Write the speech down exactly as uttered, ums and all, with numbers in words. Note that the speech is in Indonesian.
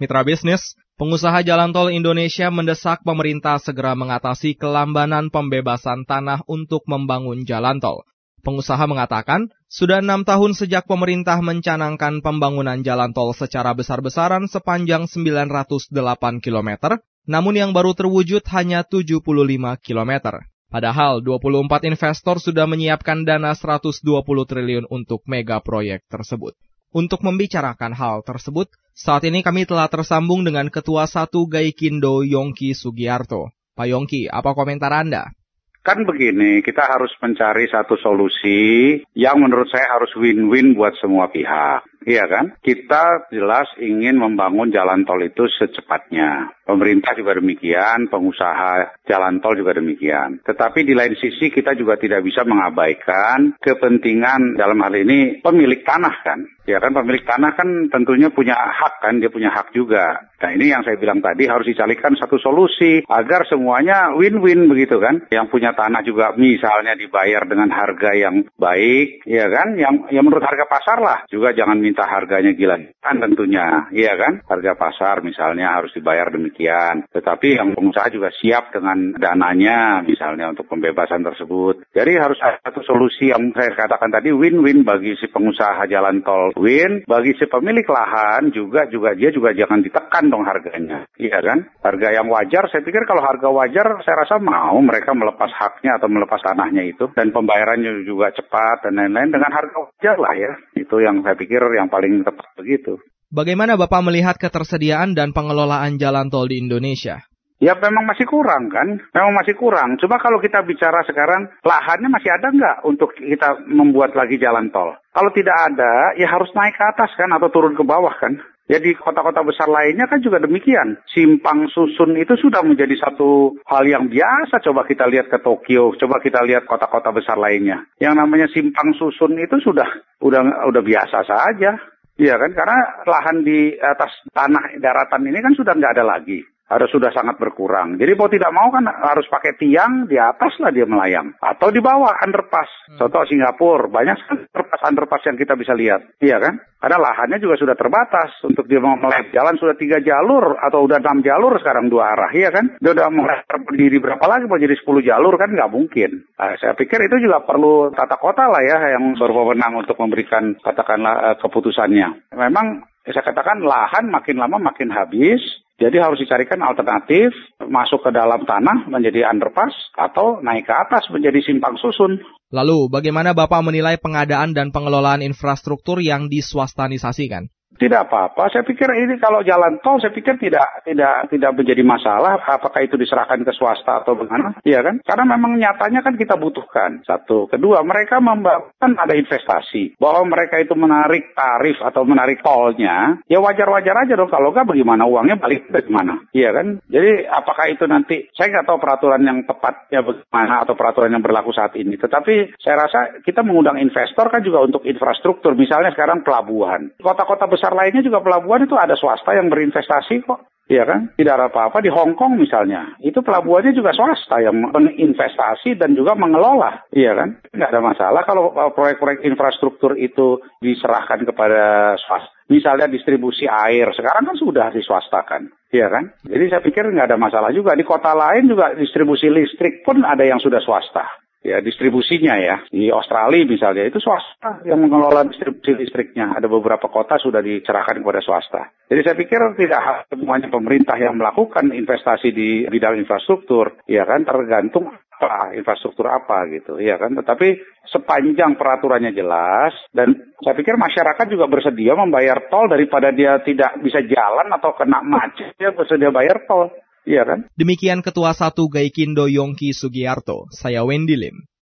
Mitra bisnis, pengusaha jalan tol Indonesia mendesak pemerintah segera mengatasi kelambanan pembebasan tanah untuk membangun jalan tol. Pengusaha mengatakan, sudah enam tahun sejak pemerintah mencanangkan pembangunan jalan tol secara besar-besaran sepanjang sembilan ratus delapan kilometer, namun yang baru terwujud hanya tujuh puluh lima kilometer. Padahal dua puluh empat investor sudah menyiapkan dana seratus dua puluh triliun untuk mega proyek tersebut. Untuk membicarakan hal tersebut, saat ini kami telah tersambung dengan Ketua satu Gaikindo Yongki Sugiarto. Pak Yongki, apa komentar Anda? Kan begini, kita harus mencari satu solusi yang menurut saya harus win-win buat semua pihak. Iya kan? Kita jelas ingin membangun jalan tol itu secepatnya. Pemerintah juga demikian, pengusaha jalan tol juga demikian. Tetapi di lain sisi kita juga tidak bisa mengabaikan kepentingan dalam hal ini pemilik tanah kan. Ya kan, pemilik tanah kan tentunya punya hak kan, dia punya hak juga. Nah ini yang saya bilang tadi harus dicarikan satu solusi agar semuanya win-win begitu kan. Yang punya tanah juga misalnya dibayar dengan harga yang baik, ya kan, yang, yang menurut harga pasar lah. Juga jangan minta harganya gila-gilaan tentunya, iya kan. Harga pasar misalnya harus dibayar demikian. Tetapi yang pengusaha juga siap dengan dananya misalnya untuk pembebasan tersebut. Jadi harus ada satu solusi yang saya katakan tadi win-win bagi si pengusaha jalan tol. Win bagi si pemilik lahan juga juga dia juga jangan ditekan dong harganya, iya kan? Harga yang wajar, saya pikir kalau harga wajar saya rasa mau mereka melepas haknya atau melepas tanahnya itu dan pembayarannya juga cepat dan lain-lain dengan harga wajar lah ya. Itu yang saya pikir yang paling tepat begitu. Bagaimana Bapak melihat ketersediaan dan pengelolaan jalan tol di Indonesia? Ya memang masih kurang kan, memang masih kurang. Coba kalau kita bicara sekarang, lahannya masih ada nggak untuk kita membuat lagi jalan tol? Kalau tidak ada, ya harus naik ke atas kan atau turun ke bawah kan. Ya di kota-kota besar lainnya kan juga demikian. Simpang susun itu sudah menjadi satu hal yang biasa. Coba kita lihat ke Tokyo, coba kita lihat kota-kota besar lainnya. Yang namanya simpang susun itu sudah udah udah biasa saja. Iya kan, karena lahan di atas tanah daratan ini kan sudah nggak ada lagi. Harus sudah sangat berkurang. Jadi mau tidak mau kan harus pakai tiang di atas lah dia melayang. Atau di bawah underpass. Contoh Singapura. Banyak sekali underpass-underpass yang kita bisa lihat. Iya kan? Karena lahannya juga sudah terbatas. Untuk dia mau melewati jalan sudah tiga jalur. Atau udah enam jalur sekarang dua arah. Iya kan? Dia udah melebar berdiri berapa lagi. Mau jadi sepuluh jalur kan nggak mungkin. Nah, saya pikir itu juga perlu tata kota lah ya. Yang berwenang untuk memberikan katakanlah keputusannya. Memang saya katakan lahan makin lama makin habis. Jadi harus dicarikan alternatif, masuk ke dalam tanah menjadi underpass, atau naik ke atas menjadi simpang susun. Lalu, bagaimana Bapak menilai pengadaan dan pengelolaan infrastruktur yang diswastanisasikan? Tidak apa-apa, saya pikir ini kalau jalan tol, saya pikir tidak tidak tidak menjadi masalah, apakah itu diserahkan ke swasta atau bagaimana, iya kan? Karena memang nyatanya kan kita butuhkan, satu. Kedua, mereka membangun ada investasi, bahwa mereka itu menarik tarif atau menarik tolnya, ya wajar-wajar aja dong, kalau nggak bagaimana uangnya balik ke mana, iya kan? Jadi apakah itu nanti, saya nggak tahu peraturan yang tepat ya bagaimana, atau peraturan yang berlaku saat ini, tetapi saya rasa kita mengundang investor kan juga untuk infrastruktur, misalnya sekarang pelabuhan, kota-kota besar besar lainnya juga pelabuhan itu ada swasta yang berinvestasi kok. Iya kan? Tidak ada apa-apa di Hong Kong misalnya. Itu pelabuhannya juga swasta yang menginvestasi dan juga mengelola. Iya kan? Nggak ada masalah kalau proyek-proyek infrastruktur itu diserahkan kepada swasta. Misalnya distribusi air. Sekarang kan sudah diswastakan. Iya kan? Jadi saya pikir nggak ada masalah juga. Di kota lain juga distribusi listrik pun ada yang sudah swasta. Ya, distribusinya ya. Di Australia misalnya, itu swasta yang mengelola distribusi listriknya. Ada beberapa kota sudah diserahkan kepada swasta. Jadi saya pikir tidak harus semuanya pemerintah yang melakukan investasi di bidang infrastruktur. Ya kan, tergantung apa, infrastruktur apa gitu. Ya kan, tetapi sepanjang peraturannya jelas, dan saya pikir masyarakat juga bersedia membayar tol daripada dia tidak bisa jalan atau kena macet, dia bersedia bayar tol. Iya kan? Demikian Ketua satu Gaikindo Yongki Sugiarto, saya Wendy Lim.